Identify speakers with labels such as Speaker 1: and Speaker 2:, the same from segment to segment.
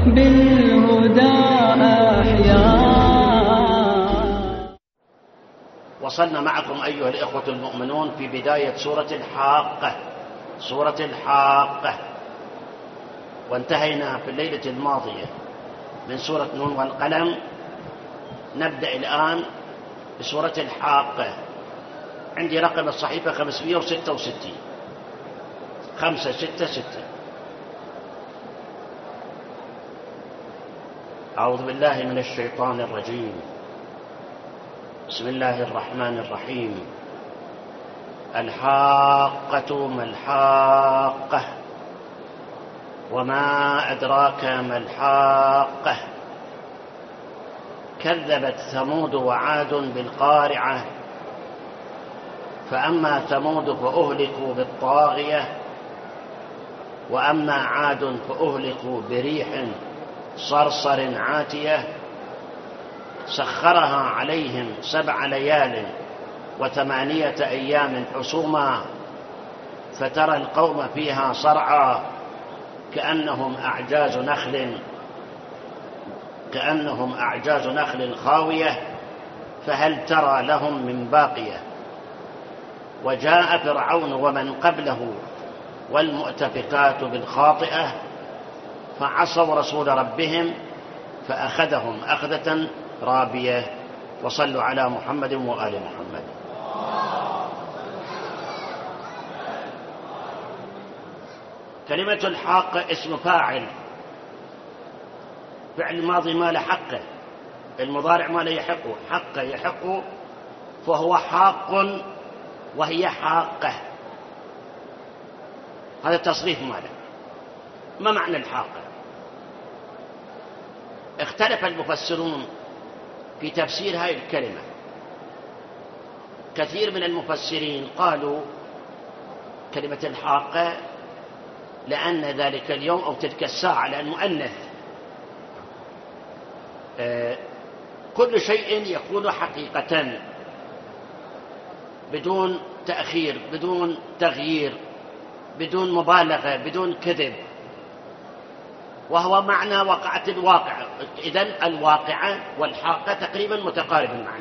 Speaker 1: بالهدى أحيا.
Speaker 2: وصلنا معكم أيها الإخوة المؤمنون في بداية سورة الحاقة، سورة الحاقة، وانتهينا في الليلة الماضية من سورة نون والقلم. نبدأ الآن بسورة الحاقة. عندي رقم الصحيفة 566 566. أعوذ بالله من الشيطان الرجيم. بسم الله الرحمن الرحيم. الحاقة ما الحاقة وما أدراك ما الحاقة. كذبت ثمود وعاد بالقارعة. فأما ثمود فأهلكوا بالطاغية وأما عاد فأهلكوا بريح صرصر عاتية سخرها عليهم 7 ليال و8 أيام حسوما فترى القوم فيها صرعى كأنهم أعجاز نخل خاوية فهل ترى لهم من باقية. وجاء فرعون ومن قبله والمؤتفكات بالخاطئة فعصوا رسول ربهم فأخذهم أخذة رابية. وصلوا على محمد وآل محمد. كلمة الحاقة اسم فاعل، فعل الماضي ما لحقه، المضارع ما ليحقه، حق يحق فهو حاق وهي حاقة. هذا التصريف ماله. ما معنى الحاقة؟ اختلف المفسرون في تفسير هذه الكلمة. كثير من المفسرين قالوا كلمة الحاقة لأن ذلك اليوم أو تلك الساعة، لأن مؤنث، كل شيء يكون حقيقة بدون تأخير، بدون تغيير، بدون مبالغة، بدون كذب، وهو معنى وقعة الواقع. إذن الواقعة والحاقة تقريبا متقارب المعنى.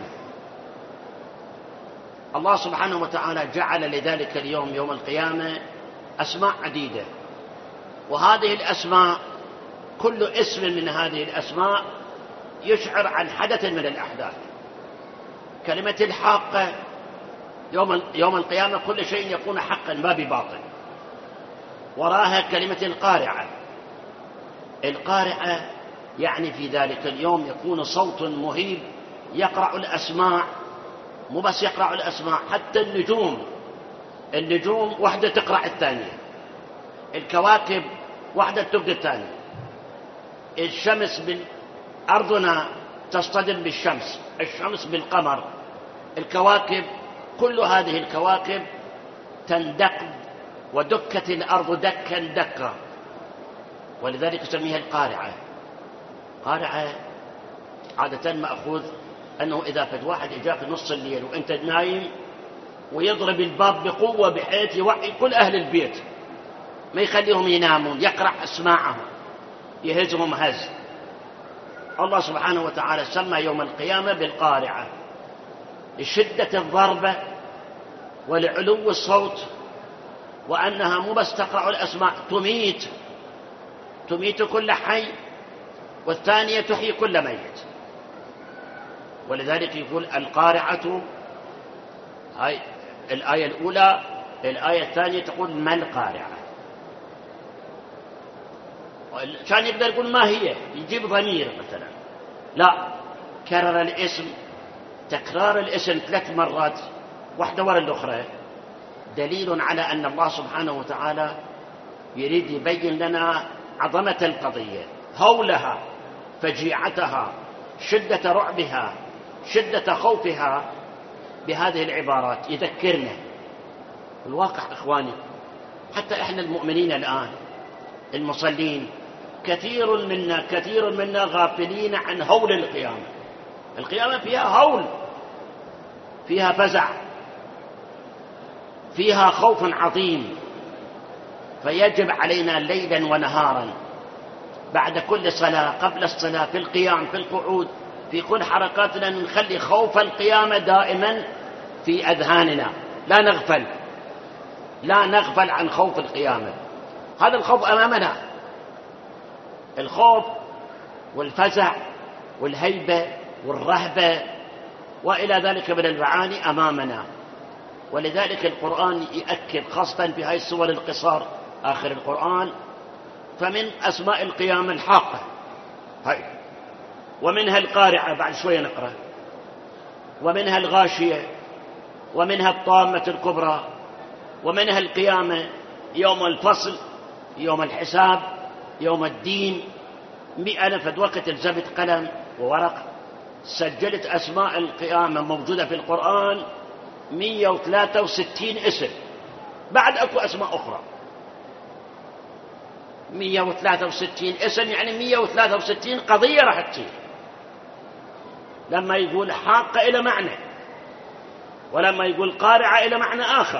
Speaker 2: الله سبحانه وتعالى جعل لذلك اليوم يوم القيامة أسماء عديدة، وهذه الأسماء كل اسم من هذه الأسماء يشعر عن حدث من الأحداث. كلمة الحاقة يوم القيامة كل شيء يكون حقا ما بباطل. وراها كلمة القارعة. القارعة يعني في ذلك اليوم يكون صوت مهيب يقرع الأسماع، مو بس يقرع الأسماع، حتى النجوم واحدة تقرع الثانية، الكواكب واحدة تبدأ الثانية، الشمس أرضنا تصطدم بالشمس، الشمس بالقمر، الكواكب، كل هذه الكواكب تندق ودكت الأرض دكا دكا، ولذلك تسميها القارعة. قارعة عادة مأخوذ أنه إذا فد واحد إجاك نص الليل وأنت نايم ويضرب الباب بقوة بحيث يوعي كل أهل البيت ما يخليهم ينامون، يقرع أسماعهم، يهزهم هز. الله سبحانه وتعالى سمى يوم القيامة بالقارعة لشدة الضربة ولعلو الصوت، وأنها مو بس تقرع الأسماع، تميت كل حي، والثانية تحيي كل ميت. ولذلك يقول القارعة، هاي الآية الأولى. الآية الثانية تقول ما القارعة، كان يقدر يقول ما هي، يجيب ضمير مثلا. لا، كرر الاسم، تكرار الاسم 3 مرات واحدة وراء الأخرى دليل على أن الله سبحانه وتعالى يريد يبين لنا عظمة القضية، هولها، فجيعتها، شدة رعبها، شدة خوفها، بهذه العبارات يذكرنا الواقع. إخواني، حتى إحنا المؤمنين الآن المصلين كثير منا غافلين عن هول القيامة. القيامة فيها هول، فيها فزع، فيها خوف عظيم، فيجب علينا ليلا ونهارا بعد كل صلاة، قبل الصلاة، في القيام، في القعود، في كل حركاتنا نخلي خوف القيامة دائما في أذهاننا، لا نغفل عن خوف القيامة. هذا الخوف أمامنا، الخوف والفزع والهيبة والرهبة وإلى ذلك من المعاني أمامنا. ولذلك القرآن يؤكد خاصة في هذه السور القصار آخر القرآن: فمن أسماء القيامة الحاقة، ومنها القارعة، بعد شوية نقرأ، ومنها الغاشية، ومنها الطامة الكبرى، ومنها القيامة، يوم الفصل، يوم الحساب، يوم الدين. أنا في وقت الزبط قلم وورق سجلت أسماء القيامة موجودة في القرآن 163 اسم، بعد أكو أسماء أخرى 163 اسم، يعني 163 قضية راح تصير. لما يقول حاقة إلى معنى، ولما يقول قارعة إلى معنى آخر،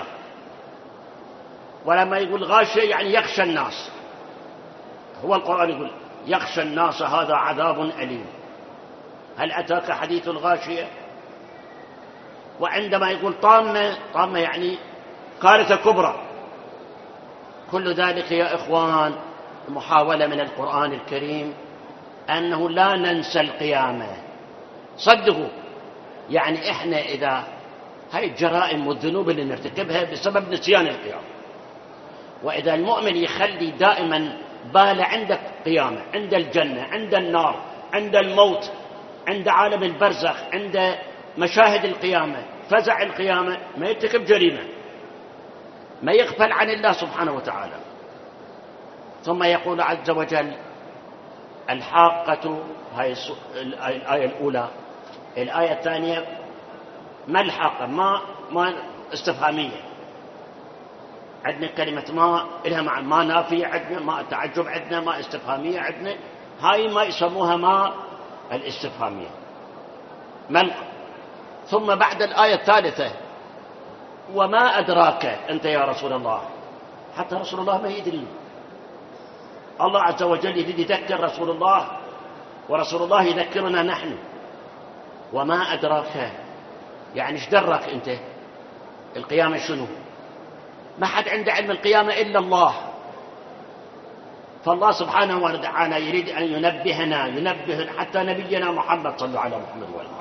Speaker 2: ولما يقول غاشية يعني يخشى الناس. هو القرآن يقول يخشى الناس هذا عذاب أليم، هل أتاك حديث الغاشية؟ وعندما يقول طامة يعني كارثة كبرى. كل ذلك يا إخوان محاولة من القرآن الكريم أنه لا ننسى القيامة. صدقوا، يعني إحنا إذا هاي الجرائم والذنوب اللي نرتكبها بسبب نسيان القيامة، وإذا المؤمن يخلي دائما باله عند قيامة، عند الجنة، عند النار، عند الموت، عند عالم البرزخ، عند مشاهد القيامة، فزع القيامة، ما يرتكب جريمة، ما يغفل عن الله سبحانه وتعالى. ثم يقول عز وجل: الحاقة، هاي الآية الأولى. الآية الثانية: ما الحاقة؟ ما استفهامية. عندنا كلمة ما إلها معنى، ما نافية عندنا، ما تعجب عندنا، ما استفهامية عندنا. هاي ما يسموها ما الاستفهامية. من. ثم بعد الآية الثالثة: وما أدراك أنت يا رسول الله. حتى رسول الله ما يدري. الله عز وجل يريد يذكر رسول الله، ورسول الله يذكرنا نحن. وما أدراك يعني ايش درك أنت القيامة شنو؟ ما حد عنده علم القيامة إلا الله. فالله سبحانه وتعالى يريد أن ينبه حتى نبينا محمد، صلى على محمد وآله،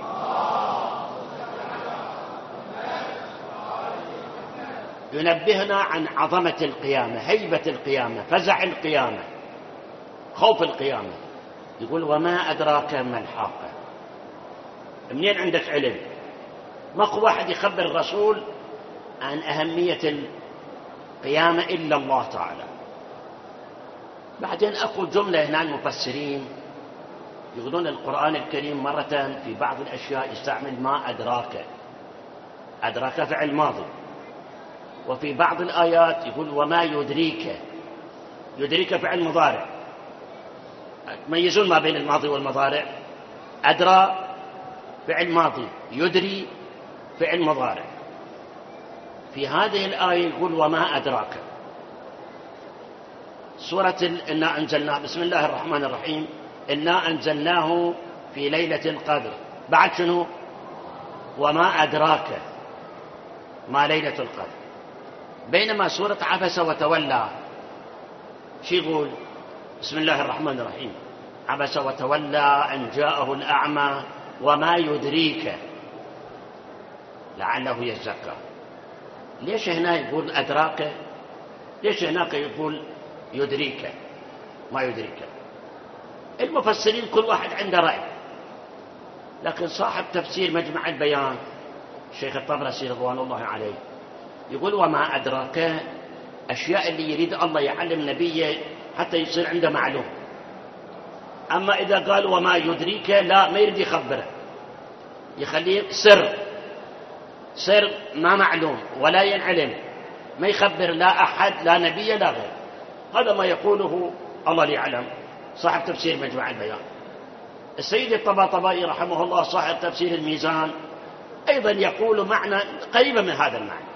Speaker 2: ينبهنا عن عظمة القيامة، هيبة القيامة، فزع القيامة، خوف القيامة. يقول: وما أدراك ما الحاقة. منين عندك علم؟ ماكو واحد يخبر الرسول عن أهمية القيامة إلا الله تعالى. بعدين أقول جملة هنا، المفسرين يقولون القرآن الكريم مرة في بعض الأشياء يستعمل ما أدراك، أدراك فعل ماضي، وفي بعض الآيات يقول وما يدريك، يدريك فعل مضارع. تميزون ما بين الماضي والمضارع. أدرى فعل ماضي، يدري فعل مضارع. في هذه الآية يقول وما أدراك. سورة إنا أنزلناه، بسم الله الرحمن الرحيم، إنا أنزلناه في ليلة القدر. بعد شنو؟ وما أدراك ما ليلة القدر. بينما سورة عبس وتولى شو يقول؟ بسم الله الرحمن الرحيم، عبس وتولى أن جاءه الأعمى وما يدريك لعله يزكى. ليش هنا يقول أدراك؟ ليش هناك يقول يدريك ما يدريك؟ المفسرين كل واحد عنده رأي، لكن صاحب تفسير مجمع البيان الشيخ الطبرسي رضوان الله عليه يقول وما أدراك أشياء اللي يريد الله يعلم نبيه حتى يصير عنده معلوم. أما إذا قال وما يدريك، لا، ما يريد يخبره، يخليه سر ما معلوم ولا ينعلم، ما يخبر لا أحد، لا نبي لا غير. هذا ما يقوله الله يعلم، صاحب تفسير مجمع البيان. السيد الطباطبائي رحمه الله صاحب تفسير الميزان أيضا يقول معنى قريبا من هذا المعنى.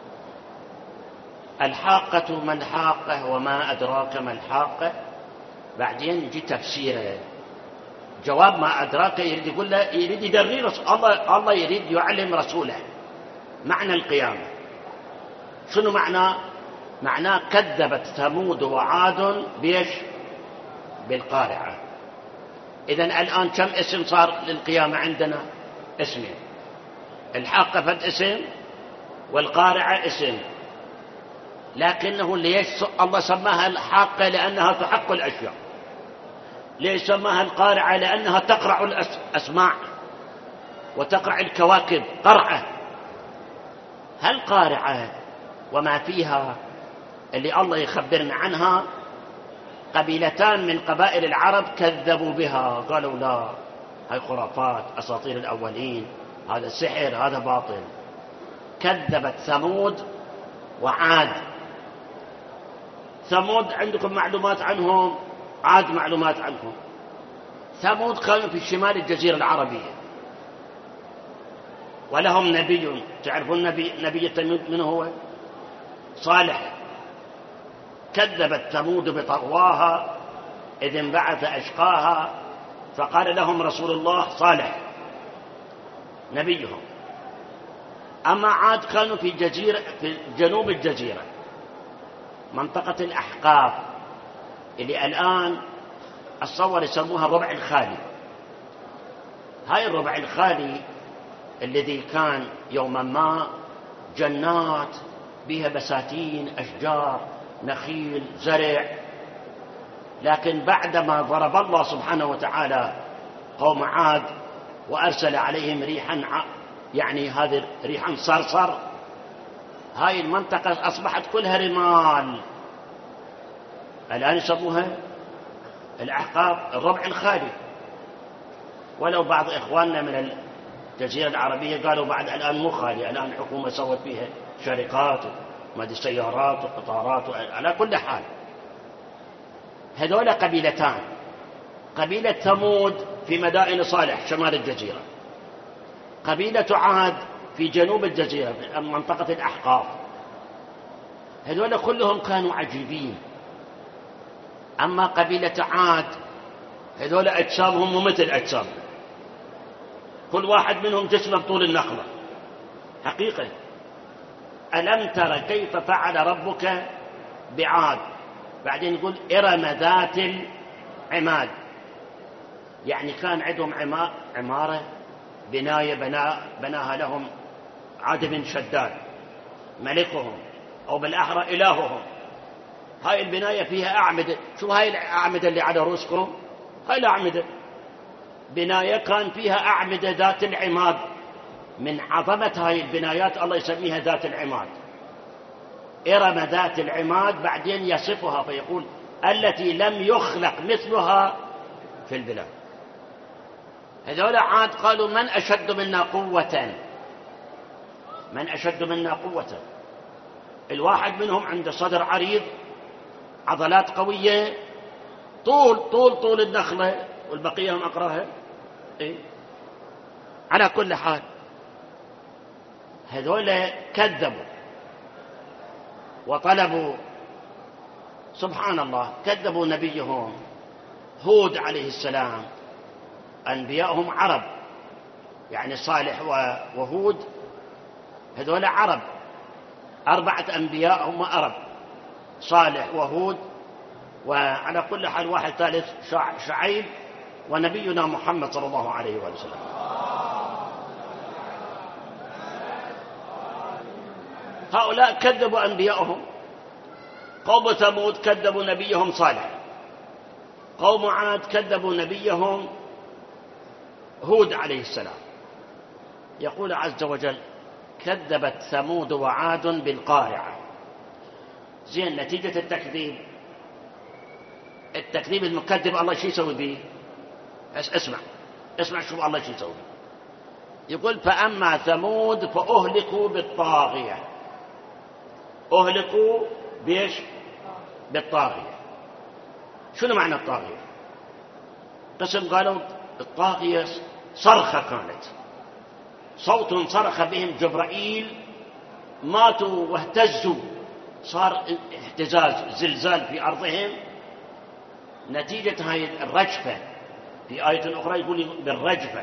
Speaker 2: الحاقة ما الحاقة وما أدراك ما الحاقة. بعدين يجي تفسيره، جواب ما أدراك، يريد يقول له، يريد يدري الله يريد يعلم رسوله معنى القيامة. شنو معناه كذبت ثمود وعاد بيش؟ بالقارعة. إذن الآن كم اسم صار للقيامة عندنا؟ اسمين، الحاقة فد اسم والقارعة اسم، لكنه ليش الله سماها الحاقة؟ لأنها تحق الأشياء. ليش سماها القارعة؟ لأنها تقرع الأسماع وتقرع الكواكب قرعة. هل قارعة وما فيها اللي الله يخبرنا عنها؟ قبيلتان من قبائل العرب كذبوا بها، قالوا لا، هاي خرافات، أساطير الأولين، هذا سحر، هذا باطل. كذبت ثمود وعاد. ثمود عندكم معلومات عنهم، عاد معلومات عنهم. ثمود كانوا في شمال الجزيرة العربية، ولهم نبي. تعرفون نبي ثمود من هو؟ صالح. كذبت ثمود بطغواها إذ انبعث أشقاها فقال لهم رسول الله صالح نبيهم. أما عاد كانوا في جنوب الجزيرة، منطقة الأحقاف، اللي الآن أتصور يسموها الربع الخالي. هاي الربع الخالي الذي كان يوما ما جنات بها بساتين، أشجار، نخيل، زرع، لكن بعدما ضرب الله سبحانه وتعالى قوم عاد وأرسل عليهم ريحا، يعني هذه ريحا صرصر، هاي المنطقة أصبحت كلها رمال. الآن يسموها الأحقاف، الربع الخالي. ولو بعض إخواننا من الجزيرة العربية قالوا بعد الآن مو خالي، الآن الحكومة سوت فيها شركات ومادي سيارات وقطارات. على كل حال هذول قبيلتان، قبيلة ثمود في مدائن صالح شمال الجزيرة، قبيلة عاد في جنوب الجزيرة في منطقة الأحقاف. هذول كلهم كانوا عجيبين. أما قبيلة عاد هذول أجسامهم مو مثل أجسامنا، كل واحد منهم جسمه بطول النخلة حقيقة. ألم تر كيف فعل ربك بعاد؟ بعدين يقول إرم ذات العماد، يعني كان عندهم عمارة، بناية بناها لهم عاد بن شداد ملكهم، أو بالأحرى إلههم. هاي البناية فيها أعمدة. شو هاي الأعمدة اللي على رؤوسكم؟ هاي الأعمدة بناية كان فيها أعمدة ذات العماد. من عظمة هاي البنايات الله يسميها ذات العماد، إرم ذات العماد. بعدين يصفها فيقول التي لم يخلق مثلها في البلاد. هذول عاد قالوا من أشد منا قوة، من أشد منا قوة. الواحد منهم عنده صدر عريض، عضلات قوية، طول النخلة، والبقية هم أقراها. إيه؟ على كل حال هذول كذبوا وطلبوا، سبحان الله، كذبوا نبيهم هود عليه السلام. أنبياءهم عرب، يعني صالح وهود هذول عرب، 4 أنبياء هم عرب، صالح وهود، وعلى كل حال واحد ثالث شعيب، ونبينا محمد صلى الله عليه وسلم. هؤلاء كذبوا أنبياءهم. قوم ثمود كذبوا نبيهم صالح، قوم عاد كذبوا نبيهم هود عليه السلام. يقول عز وجل كذبت ثمود وعاد بالقارعة. زين، نتيجة التكذيب المكذب الله شو يسوي به؟ اسمع شو الله شو يسوي. يقول فأما ثمود فأهلكوا بالطاغية. أهلكوا بيش؟ بالطاغية. شنو معنى الطاغية؟ قسم قالوا الطاغية صرخة، كانت صوت صرخ بهم جبرائيل، ماتوا واهتزوا، صار اهتزاز، زلزال في أرضهم، نتيجة هاي الرجفة. في آية أخرى يقول بالرجفة.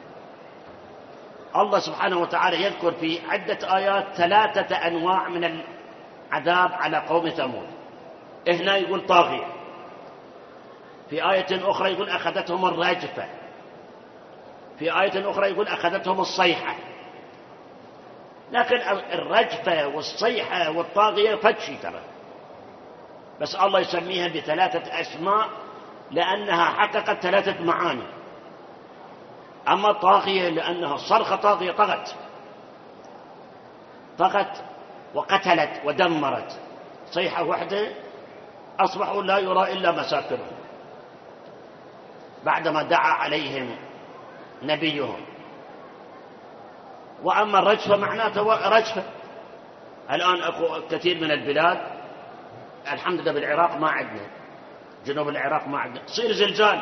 Speaker 2: الله سبحانه وتعالى يذكر في عدة آيات 3 أنواع من العذاب على قوم ثمود. هنا يقول طاغية، في آية أخرى يقول أخذتهم الرجفة، في آية أخرى يقول أخذتهم الصيحة. لكن الرجفة والصيحة والطاغية فتشي ترى، بس الله يسميها ب3 أسماء لأنها حققت 3 معاني. أما طاغية لأنها صرخة طاغية، طغت وقتلت ودمرت. صيحة واحدة أصبحوا لا يرى إلا مساكنهم بعدما دعا عليهم نبيهم. وأما الرجفة معناته رجفة. الآن أكو كثير من البلاد، الحمد لله بالعراق ما عندنا، جنوب العراق ما عندنا، تصير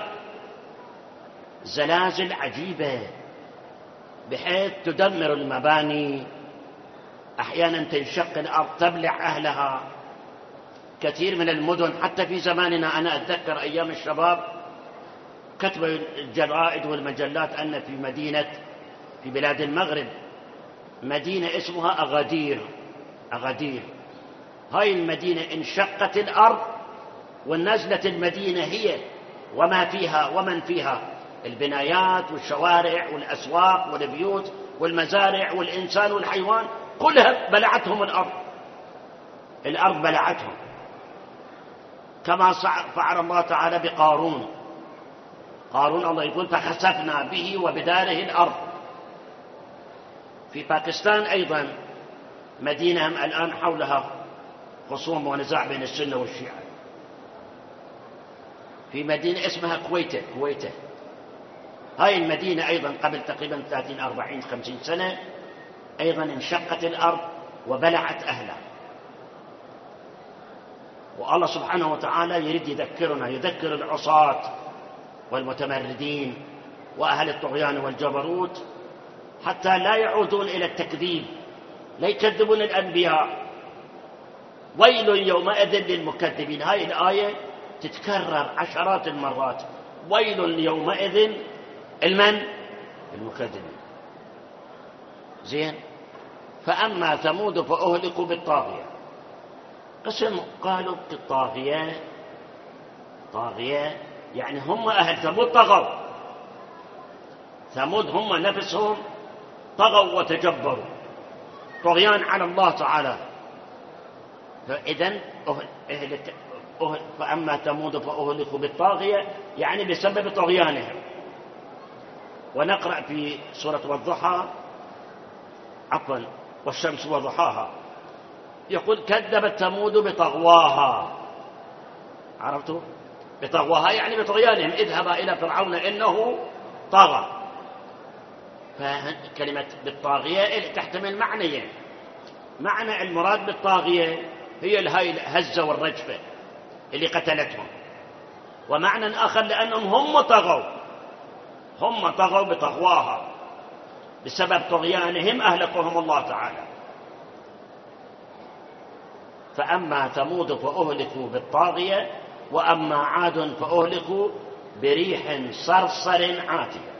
Speaker 2: زلازل عجيبة بحيث تدمر المباني، أحيانا تنشق الأرض تبلع أهلها. كثير من المدن حتى في زماننا، أنا أتذكر أيام الشباب كتب الجرائد والمجلات أن في بلاد المغرب مدينة اسمها أغادير. هاي المدينة انشقت الأرض ونزلت المدينة هي وما فيها ومن فيها، البنايات والشوارع والأسواق والبيوت والمزارع والإنسان والحيوان، كلها بلعتهم الأرض بلعتهم. كما فعل الله تعالى بقارون. الله يقول فخسفنا به وبداره الأرض. في باكستان أيضا مدينة الآن حولها خصوم ونزاع بين السنة والشيعة، في مدينة اسمها كويته. هاي المدينة أيضا قبل تقريبا 30 40 50 سنة أيضا انشقت الأرض وبلعت أهلها. والله سبحانه وتعالى يريد يذكر العصاة والمتمردين وأهل الطغيان والجبروت حتى لا يعودون إلى التكذيب، لا يكذبون الأنبياء. ويل يومئذ للمكذبين. هاي الآية تتكرر عشرات المرات. ويل يومئذ المكذبين. زين. فأما ثمود فأهلكوا بالطاغية. قسم قالوا طاغية يعني هم أهل ثمود طغوا. ثمود هم نفسهم طغوا وتجبروا طغيان على الله تعالى. فإذن فأما ثمود فأهلكوا بالطاغية يعني بسبب طغيانهم. ونقرأ في سورة والشمس وضحاها يقول كذبت ثمود بطغواها. عرفتوا؟ بطغواها يعني بطغيانهم. اذهبا إلى فرعون إنه طغى. فكلمة بالطاغية تحتمل معنيين. معنى المراد بالطاغية هي الهزة والرجفة اللي قتلتهم، ومعنى آخر لأنهم هم طغوا بطغواها بسبب طغيانهم أهلكهم الله تعالى. فأما ثمود فأهلكوا بالطاغية وأما عاد فأهلكوا بريح صرصر عاتية.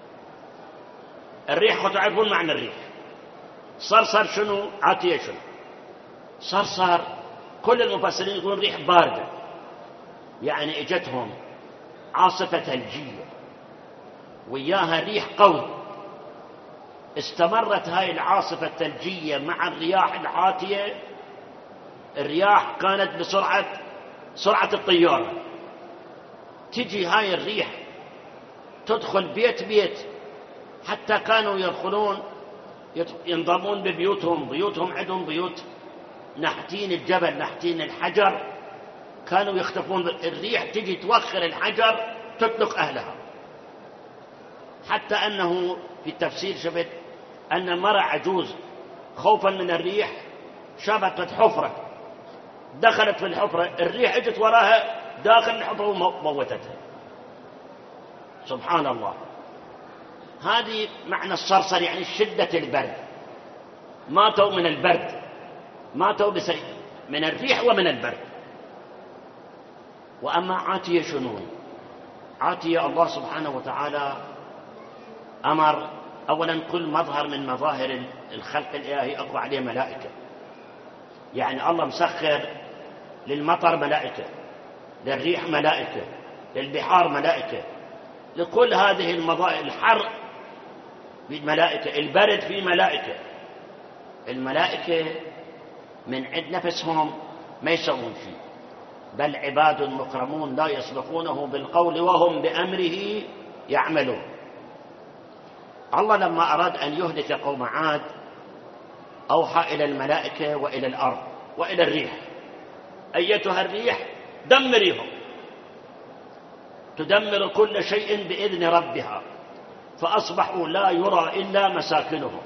Speaker 2: الريح تعرفون معنى الريح. صرصر شنو؟ عاتية شنو؟ صرصر كل المفسرين يقولون ريح باردة، يعني اجتهم عاصفة ثلجية وياها ريح قوي. استمرت هاي العاصفة الثلجية مع الرياح العاتية. الرياح كانت سرعة الطيارة. تجي هاي الريح تدخل بيت حتى كانوا يدخلون ينضمون بيوتهم عندهم بيوت نحتين الجبل نحتين الحجر، كانوا يختفون. الريح تجي توخر الحجر تطلق أهلها. حتى أنه في التفسير شبت أن مرأة عجوز خوفا من الريح شبكت حفرة، دخلت في الحفرة، الريح اجت وراها داخل الحفرة وموتتها. سبحان الله. هذه معنى الصرصر، يعني شدة البرد. ماتوا من البرد، ماتوا من الريح ومن البرد. وأما عاتية شنو؟ عاتية الله سبحانه وتعالى أمر أولا كل مظهر من مظاهر الخلق الإلهي أقوى عليه ملائكة، يعني الله مسخر للمطر ملائكة، للريح ملائكة، للبحار ملائكة، لكل هذه المظاهر، الحر ملائكة، البرد فيه ملائكة. الملائكة من عند نفسهم ما يسوون شيء، بل عباد مكرمون لا يسبقونه بالقول وهم بأمره يعملون. الله لما أراد أن يهلك قوم عاد أوحى إلى الملائكة وإلى الأرض وإلى الريح: أيتها الريح دمريهم، تدمر كل شيء بإذن ربها، فأصبحوا لا يرى إلا مساكنهم.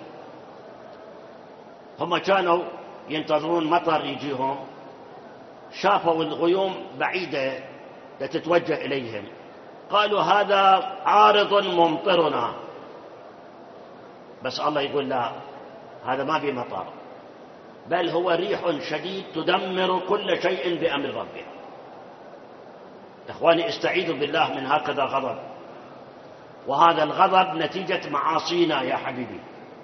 Speaker 2: هم كانوا ينتظرون مطر يجيهم، شافوا الغيوم بعيدة تتوجه إليهم، قالوا هذا عارض ممطرنا، بس الله يقول لا، هذا ما في مطر، بل هو ريح شديد تدمر كل شيء بأمر ربها. إخواني، استعيذوا بالله من هكذا غضب، وهذا الغضب نتيجة معاصينا يا حبيبي.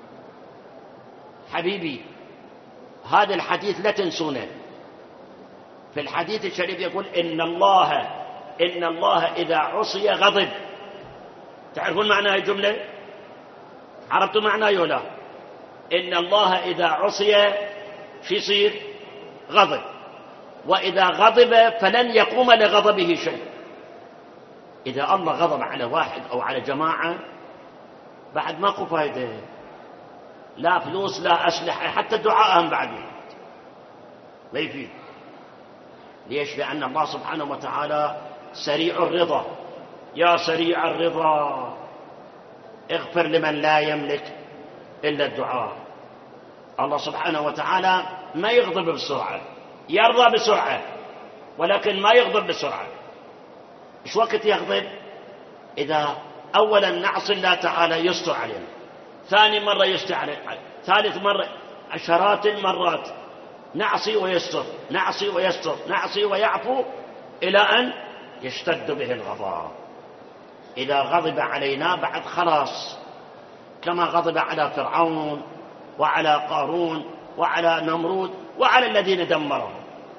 Speaker 2: حبيبي، هذا الحديث لا تنسونه. في الحديث الشريف يقول إن الله إذا عصي غضب. تعرفون معنى هذه الجملة؟ عرفتوا معناه يولا؟ إن الله إذا عصي شو يصير؟ غضب. وإذا غضب فلن يقوم لغضبه شيء. إذا الله غضب على واحد أو على جماعة بعد ماكو فايدة، لا فلوس لا أسلحة، حتى دعائهم بعد ما يفيد. ليش؟ لأن الله سبحانه وتعالى سريع الرضا. يا سريع الرضا اغفر لمن لا يملك إلا الدعاء. الله سبحانه وتعالى ما يغضب بسرعة، يرضى بسرعة، ولكن ما يغضب بسرعة. إيش وقت يغضب؟ إذا أولا نعصي الله تعالى يستر علينا، ثاني مرة يستر علينا، ثالث مرة، عشرات المرات نعصي ويستر، نعصي ويستر، نعصي ويعفو، إلى أن يشتد به الغضب. إذا غضب علينا بعد خلاص، كما غضب على فرعون وعلى قارون وعلى نمرود وعلى الذين دمرهم.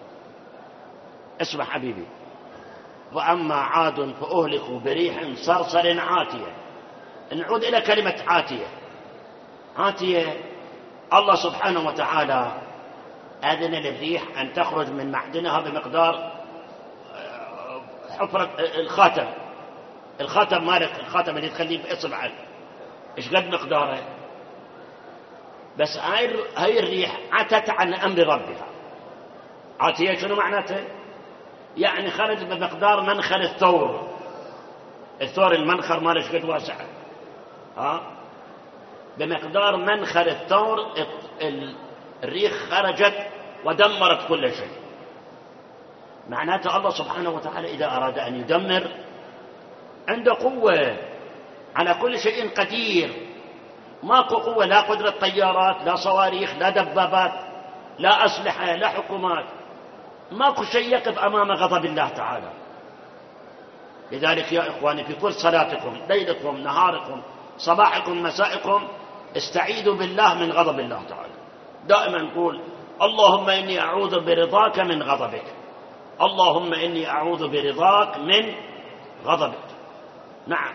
Speaker 2: اسمع حبيبي: وأما عاد فأهلكوا بريح صرصر عاتية. نعود إلى كلمة عاتية. عاتية، الله سبحانه وتعالى أذن للريح أن تخرج من معدنها بمقدار حفرة الخاتم. الخاتم مالك، الخاتم اللي تخليه بإصبعك، إيش قد مقداره؟ بس هاي الريح عتت عن أمر ربها. عاتية شنو معناته؟ يعني خرج بمقدار منخر الثور. الثور المنخر ماله ايش قد واسع، بمقدار منخر الثور الريح خرجت ودمرت كل شيء. معناته الله سبحانه وتعالى إذا أراد أن يدمر عنده قوة، على كل شيء قدير. ماكو قوة، لا قدرة طيارات، لا صواريخ، لا دبابات، لا أسلحة، لا حكومات، ماكو شيء يقف أمام غضب الله تعالى. لذلك يا إخواني، في كل صلاتكم، ليلكم، نهاركم، صباحكم، مسائكم، استعيذوا بالله من غضب الله تعالى. دائما نقول: اللهم إني أعوذ برضاك من غضبك، اللهم إني أعوذ برضاك من غضبك. نعم.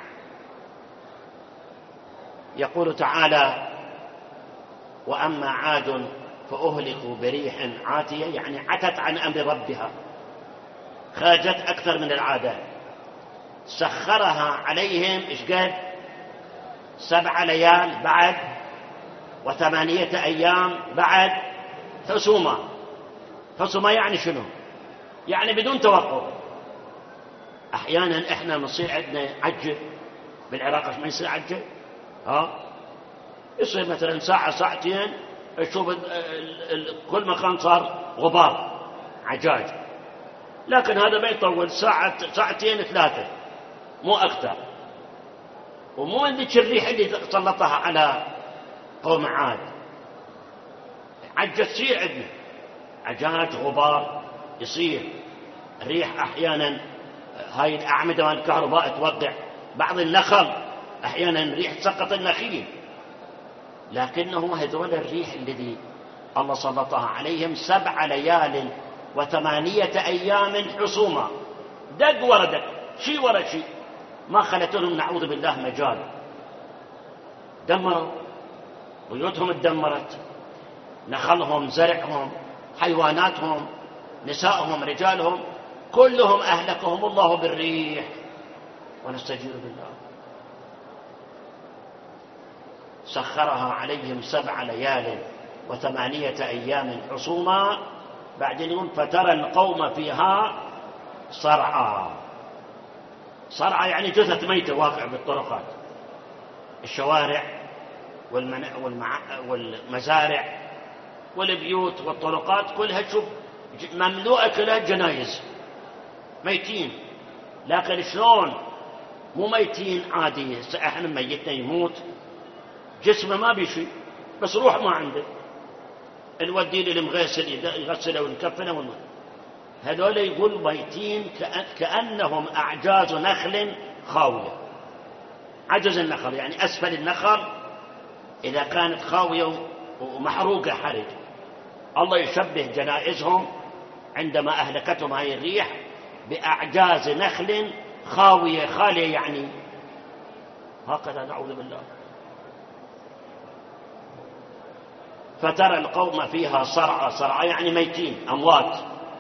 Speaker 2: يقول تعالى: وأما عاد فأهلكوا بريح عاتية، يعني عتت عن أمر ربها، خرجت أكثر من العادة. سخرها عليهم إيش قد؟ 7 ليال بعد، و8 أيام بعد، حسومة. حسومة يعني شنو؟ يعني بدون توقف. أحيانا إحنا نصير عندنا عجة بالعراق. إيش ما يصير عجة؟ يصير مثلا ساعة ساعتين تشوف كل مكان صار غبار، عجاج. لكن هذا ما يطول، ساعة ساعتين 3 مو أكثر. ومو ذيك الريح اللي سلطها على قوم عاد. عجة تصير عندنا، عجاج غبار يصير. الريح أحيانا هاي الأعمدة والكهرباء توقع بعض النخل، أحيانا ريح تسقط النخيل، لكنه هذول الريح الذي الله سلطها عليهم 7 ليال و8 أيام حصوما، دق ورا دق، شيء ورا شيء، ما خلت لهم نعوذ بالله مجال. دمروا بيوتهم، تدمرت نخلهم، زرعهم، حيواناتهم، نسائهم، رجالهم، كلهم أهلكهم الله بالريح. ونستجير بالله سخرها عليهم 7 ليال و8 أيام حصوما. بعدين يقول فترى القوم فيها صرعى. صرعى يعني جثث ميتة واقع بالطرقات، الشوارع والمزارع والبيوت والطرقات كلها تشوف مملوءة كلها جنايز ميتين. لكن شلون؟ مو ميتين عادي، احنا ميتنا يموت جسمه ما بيشي، بس روح ما عنده، نوديه للمغسل يغسله ونكفنه هذول يقول ميتين كأنهم أعجاز نخل خاوية. عجز النخل يعني أسفل النخل إذا كانت خاوية ومحروقة حرج، الله يشبه جنائزهم عندما أهلكتهم هاي الريح بأعجاز نخل خاوية خالية، يعني هكذا نعوذ بالله. فترى القوم فيها صرعى. صرعى يعني ميتين، أموات،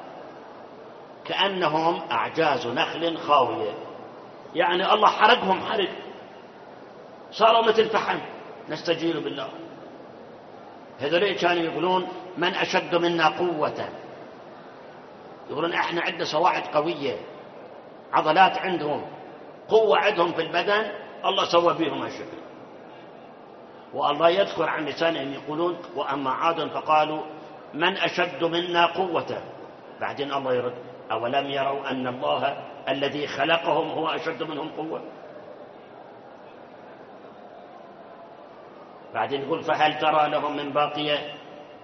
Speaker 2: كأنهم أعجاز نخل خاوية، يعني الله حرقهم حرق، صاروا مثل فحم. نستجير بالله. هذول كانوا يقولون من أشد منا قوة، يقولون احنا عندنا صواعد قوية، عضلات عندهم، قوة عندهم في البدن، الله سوى بهم هالشكل. والله يذكر عن لسانهم يقولون وأما عاد فقالوا من أشد منا قوة. بعدين الله يرد أولم يروا أن الله الذي خلقهم هو أشد منهم قوة. بعدين يقول فهل ترى لهم من باقية.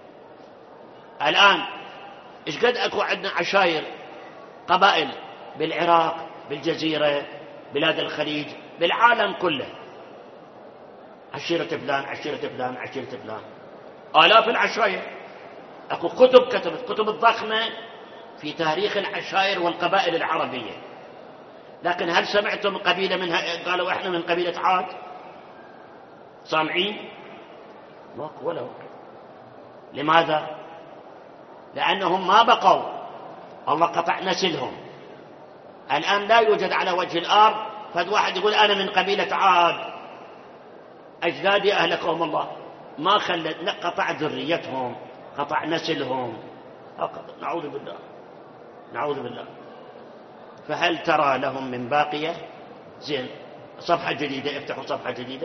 Speaker 2: الآن إيش قد أكو عندنا عشائر قبائل بالعراق، بالجزيرة، بلاد الخليج، بالعالم كله، عشيرة فلان، عشيرة فلان، عشيرة فلان، آلاف العشائر. أكو كتب كتبت، كتب ضخمة في تاريخ العشائر والقبائل العربية. لكن هل سمعتم قبيلة منها قالوا إحنا من قبيلة عاد؟ سامعين؟ ماكو ولا. لماذا؟ لأنهم ما بقوا، الله قطع نسلهم. الآن لا يوجد على وجه الأرض فد واحد يقول أنا من قبيلة عاد، أجدادي أهلكهم الله، ما خلت، قطع ذريتهم، قطع نسلهم. نعوذ بالله، نعوذ بالله. فهل ترى لهم من باقية؟ زين، صفحة جديدة، افتحوا صفحة جديدة.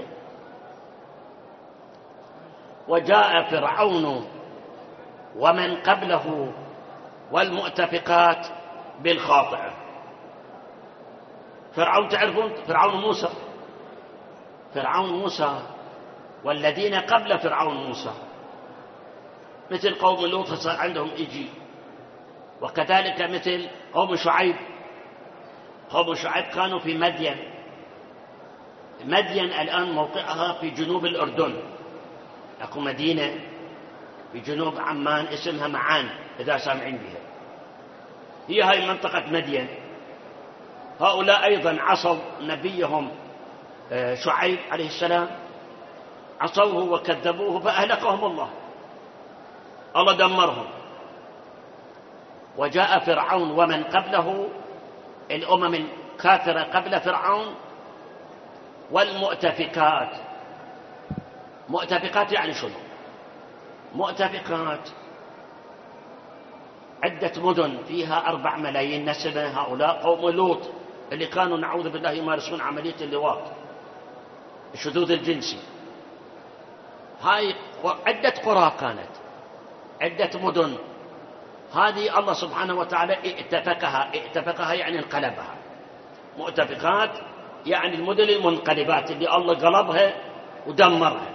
Speaker 2: وجاء فرعون ومن قبله والمؤتفقات بالخاطئة. فرعون تعرفون فرعون موسى، فرعون موسى والذين قبل فرعون موسى، مثل قوم لوط صار عندهم إجي، وكذلك مثل قوم شعيب. قوم شعيب كانوا في مدين. مدين الآن موقعها في جنوب الأردن، أكو مدينة في جنوب عمان اسمها معان إذا سامعين بها، هي هاي منطقة مدين. هؤلاء أيضا عصوا نبيهم شعيب عليه السلام، عصوه وكذبوه فأهلكهم الله، الله دمرهم. وجاء فرعون ومن قبله، الأمم الكافرة قبل فرعون، والمؤتفكات. مؤتفكات يعني شنو؟ مؤتفكات عدة مدن فيها 4 ملايين نسمة. هؤلاء قوم لوط اللي كانوا نعوذ بالله يمارسون عملية اللواط، الشذوذ الجنسي. هاي عدة قرى كانت، عدة مدن. هذه الله سبحانه وتعالى ائتفكها يعني انقلبها. مؤتفكات يعني المدن المنقلبات اللي الله قلبها ودمرها.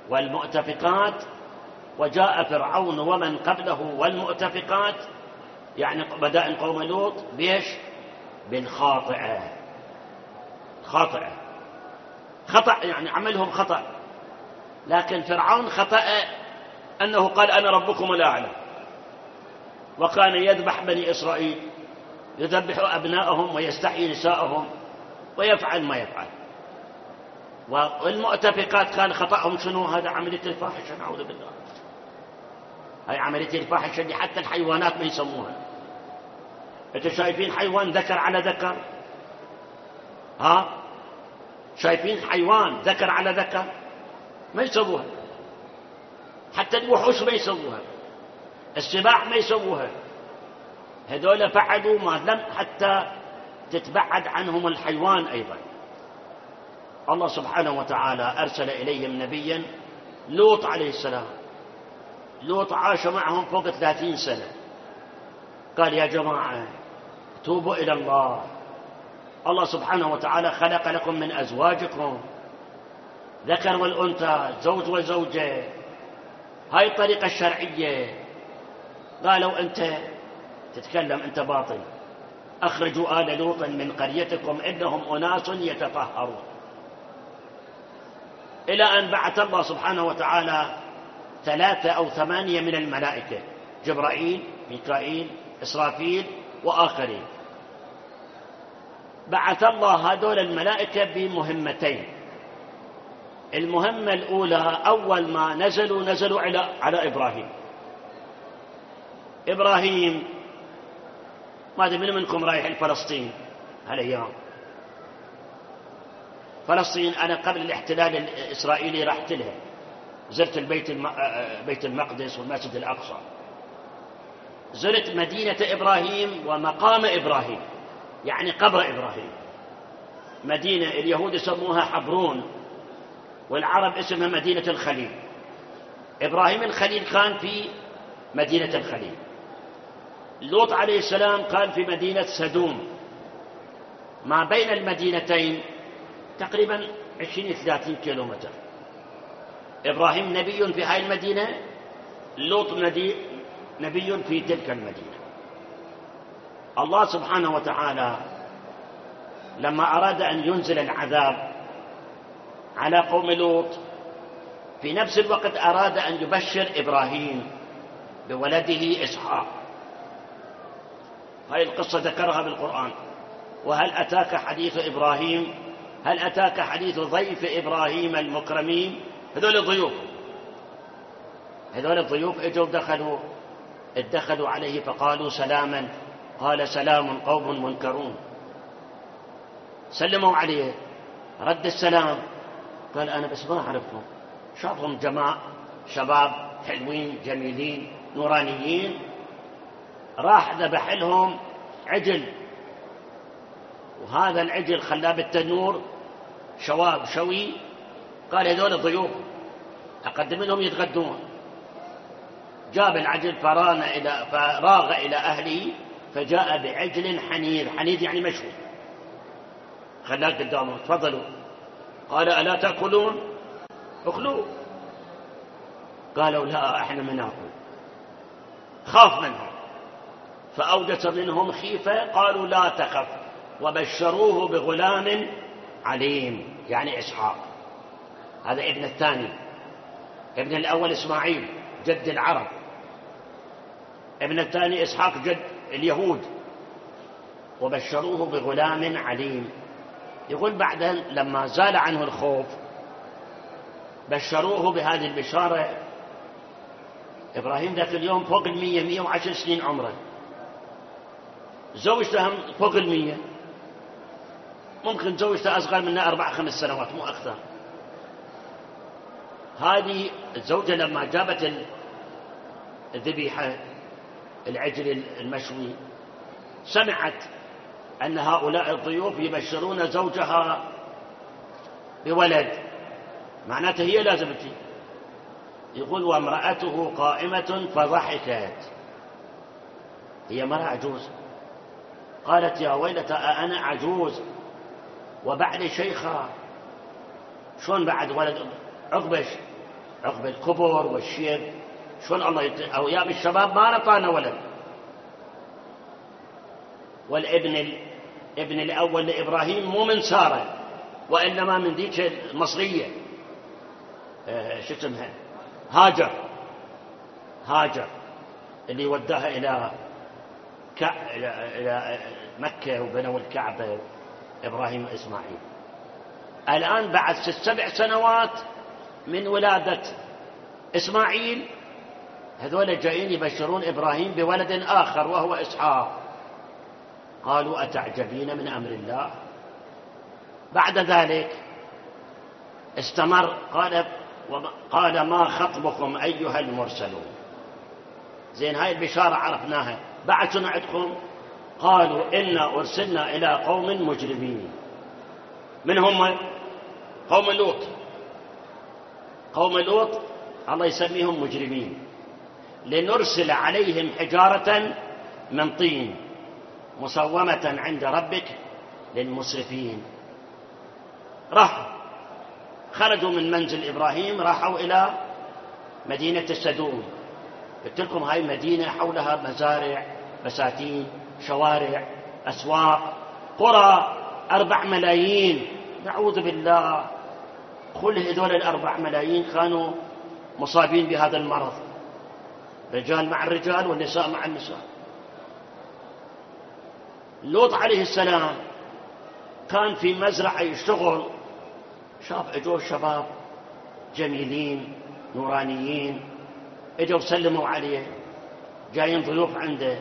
Speaker 2: والمؤتفكات وجاء فرعون ومن قبله والمؤتفكات يعني بدائن قوم لوط بيش؟ بالخاطئة. خاطئة، خطأ، يعني عملهم خطأ. لكن فرعون خطأ أنه قال أنا ربكم الأعلى، وكان يذبح بني إسرائيل، يذبح أبنائهم ويستحيي نساءهم ويفعل ما يفعل. والمؤتفقات كان خطأهم شنو؟ هذا عملية الفاحشة، نعوذ بالله. هاي عملية الفاحشة اللي حتى الحيوانات ما يسموها. انتوا شايفين حيوان ذكر على ذكر؟ ها؟ شايفين حيوان ذكر على ذكر؟ ما يسووها. حتى الوحوش ما يسووها، السباع ما يسووها. هذول فعلوا ما لم حتى تتبعد عنهم الحيوان أيضا. الله سبحانه وتعالى أرسل إليهم نبيا لوط عليه السلام. لوط عاش معهم فوق 30 سنة. قال يا جماعة توبوا إلى الله. الله سبحانه وتعالى خلق لكم من أزواجكم ذكر والأنثى، زوج وزوجة، هاي الطريقة الشرعية. قالوا أنت تتكلم، أنت باطل. أخرجوا آل لوط من قريتكم إنهم أناس يتطهرون. إلى أن بعث الله سبحانه وتعالى 3 أو 8 من الملائكة، جبرائيل، ميكائيل، إسرافيل وآخرين. بعث الله هذول الملائكة بمهمتين. المهمة الأولى أول ما نزلوا على إبراهيم. إبراهيم، ما أدري من منكم رايح لفلسطين هالأيام؟ فلسطين أنا قبل الاحتلال الإسرائيلي رحت لها، زرت بيت المقدس والمسجد الأقصى، زرت مدينة إبراهيم ومقام إبراهيم، يعني قبر إبراهيم. مدينة اليهود يسموها حبرون، والعرب اسمها مدينة الخليل. إبراهيم الخليل كان في مدينة الخليل. لوط عليه السلام كان في مدينة سدوم. ما بين المدينتين تقريبا 20-30 كيلومتر. إبراهيم نبي في هاي المدينة، لوط نبي في تلك المدينة. الله سبحانه وتعالى لما أراد أن ينزل العذاب على قوم لوط، في نفس الوقت أراد أن يبشر إبراهيم بولده إسحاق. هاي القصة ذكرها بالقرآن. وهل أتاك حديث إبراهيم، هل أتاك حديث ضيف إبراهيم المكرمين. هذول الضيوف اجوا ادخلوا عليه فقالوا سلاما، قال سلام قوم منكرون. سلموا عليه، رد السلام، قال أنا بس ما أعرفهم. شافهم جماعة شباب حلوين جميلين نورانيين، راح ذبح لهم عجل، وهذا العجل خلاه بالتنور شواب شوي. قال هذول الضيوف أقدم لهم يتغدون. جاب العجل فراغ إلى أهله، فجاء بعجل حنيذ. حنيذ يعني مشوي، خلاه قدامه، تفضلوا. قال ألا تأكلون؟ أكلوا. قالوا لا احنا ما ناكل. خاف منهم فأوجس منهم خيفة. قالوا لا تخف، وبشروه بغلام عليم، يعني إسحاق. هذا ابن الثاني. ابن الأول إسماعيل جد العرب، ابن الثاني إسحاق جد اليهود. وبشروه بغلام عليم. يقول بعدها لما زال عنه الخوف بشروه بهذه البشارة. إبراهيم ذاك اليوم فوق 110 سنين عمره، زوجته هم فوق 100، ممكن زوجته أصغر منه 4-5 سنوات مو أكثر. هذه الزوجة لما جابت الذبيحة العجل المشوي، سمعت أن هؤلاء الضيوف يبشرون زوجها بولد، معناته هي لازم تجي. يقول وامرأته قائمة فضحكت. هي مرأة عجوز. قالت يا ويلتى أنا عجوز وبعد شيخة. شلون بعد ولد عقب الكبر والشيب؟ شلون الله أو يا بالشباب ما نطانا ولد. ابن الأول لإبراهيم مو من سارة وإنما من ذيك المصرية، شو اسمها، هاجر اللي وداها إلى مكة وبنوا الكعبة إبراهيم وإسماعيل. الآن بعد 7 سنوات من ولادة إسماعيل هذول جايين يبشرون إبراهيم بولد آخر وهو إسحاق. قالوا أتعجبين من أمر الله. بعد ذلك استمر، قال ما خطبكم أيها المرسلون. زين، هاي البشارة عرفناها. بعد شنو عندكم؟ قالوا إنا أرسلنا إلى قوم مجرمين. من هم؟ قوم لوط الله يسميهم مجرمين. لنرسل عليهم حجارة من طين مسومة عند ربك للمسرفين. خرجوا من منزل إبراهيم، راحوا إلى مدينة السدوم. قلت لكم هاي مدينة حولها مزارع، بساتين، شوارع، أسواق، قرى 4 ملايين. نعوذ بالله. كل هذول 4 ملايين كانوا مصابين بهذا المرض، رجال مع الرجال والنساء مع النساء. لوط عليه السلام كان في مزرعة يشتغل، شاف اجوا شباب جميلين نورانيين، اجوا سلموا عليه، جايين ضيوف عنده.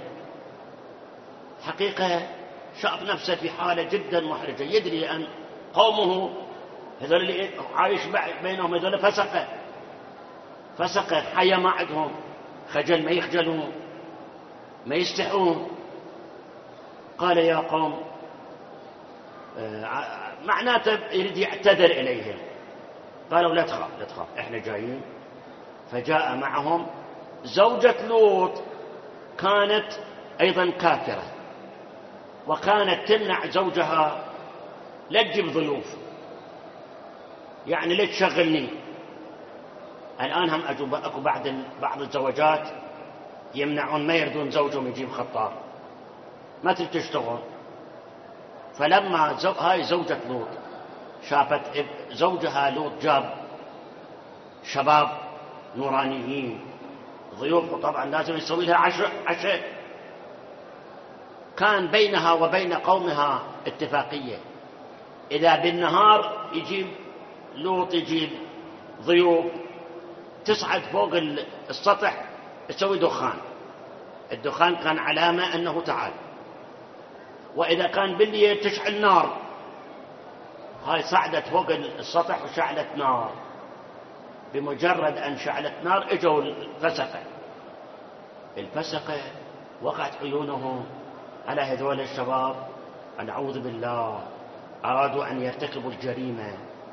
Speaker 2: حقيقة شاف نفسه في حالة جدا محرجة، يدري أن قومه هذول اللي عايش بينهم هذول فسقة حياة ما عندهم خجل، ما يخجلون ما يستحون. قال يا قوم، معناته يريد يعتذر إليهم. قالوا لا تخاف احنا جايين. فجاء معهم زوجة لوط، كانت أيضا كافرة، وكانت تمنع زوجها لا تجيب ضيوف، يعني لا تشغلني. الآن هم أكو بعض الزوجات يمنعون، ما يردون زوجهم يجيب خطار، ما تشتغل. فلما هاي زوجة لوط شافت زوجها لوط جاب شباب نورانيين ضيوف، وطبعا لازم يسوي لها عشاء. كان بينها وبين قومها اتفاقية، إذا بالنهار لوط يجيب ضيوف، تصعد فوق السطح تسوي دخان. الدخان كان علامة أنه تعال. وإذا كان بالليل تشعل نار. هاي صعدت فوق السطح وشعلت نار. بمجرد أن شعلت نار اجوا الفسقة وقعت عيونهم على هذول الشباب. نعوذ بالله، أرادوا أن يرتكبوا الجريمة.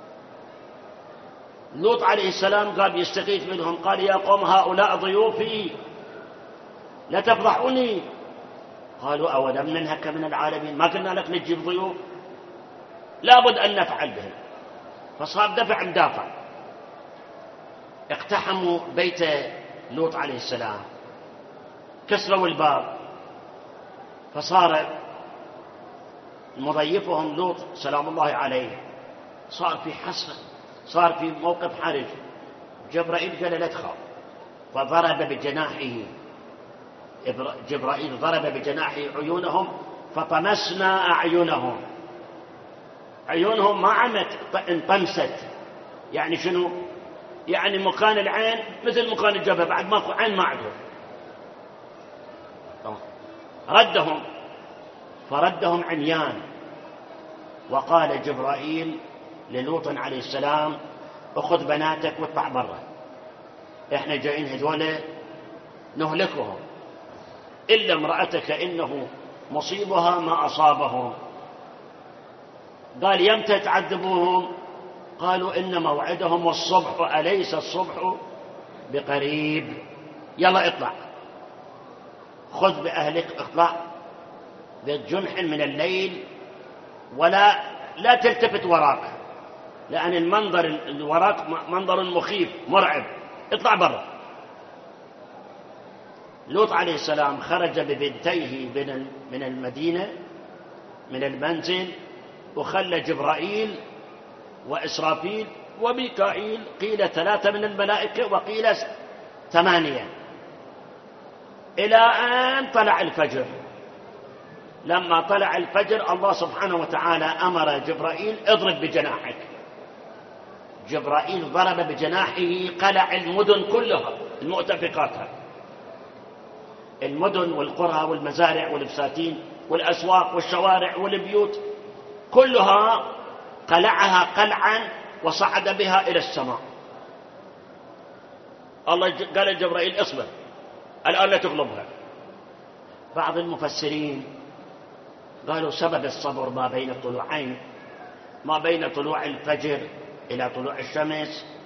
Speaker 2: لوط عليه السلام قال يستغيث منهم، قال يا قوم هؤلاء ضيوفي لا تفضحوني. قالوا أولم ننهك من العالمين، ما قلنا لك نجيب ضيوف؟ لابد أن نفعل بهم. فصار دفع مدافع. اقتحموا بيت لوط عليه السلام، كسروا الباب، فصار مضيفهم لوط سلام الله عليه صار في حسرة، صار في موقف حرج. جبرائيل قال لا تخاف، فضرب بجناحه، جبرائيل ضرب بجناحه عيونهم فطمسنا أعينهم. عيونهم ما عمت، انطمست. يعني شنو؟ يعني مكان العين مثل مكان الجبهة، بعد ماكو عين ما عندهم. فردهم عميان. وقال جبرائيل للوط عليه السلام أخذ بناتك واطلع برا، احنا جايين هذول نهلكهم، إلا امرأتك إنه مصيبها ما أصابهم. قال يمتى تعذبوهم؟ قالوا إن موعدهم الصبح، أليس الصبح بقريب؟ يلا اطلع، خذ بأهلك اطلع بجنح من الليل، لا تلتفت وراك، لأن المنظر اللي وراك منظر مخيف مرعب، اطلع برا. لوط عليه السلام خرج ببنتيه من المدينة من المنزل، وخلى جبرائيل وإسرافيل وميكائيل، قيل 3 من الملائكة وقيل 8، إلى أن طلع الفجر. لما طلع الفجر الله سبحانه وتعالى أمر جبرائيل اضرب بجناحك. جبرائيل ضرب بجناحه قلع المدن كلها المؤتفقات، المدن والقرى والمزارع والبساتين والأسواق والشوارع والبيوت كلها قلعها قلعا وصعد بها إلى السماء. الله قال لجبرائيل اصبر الآن لا تغلبها. بعض المفسرين قالوا سبب الصبر ما بين الطلوعين، ما بين طلوع الفجر إلى طلوع الشمس